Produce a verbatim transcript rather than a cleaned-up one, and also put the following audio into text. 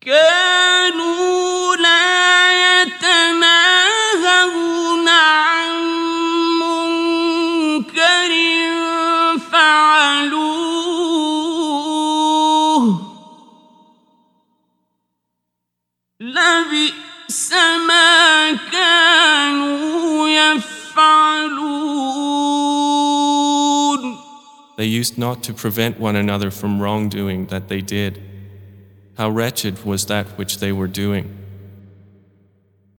كانوا لا يتناهون عن منكر فعلوه لبئس ما كانوا يفعلون. They used not to prevent one another from wrongdoing that they did. How wretched was that which they were doing.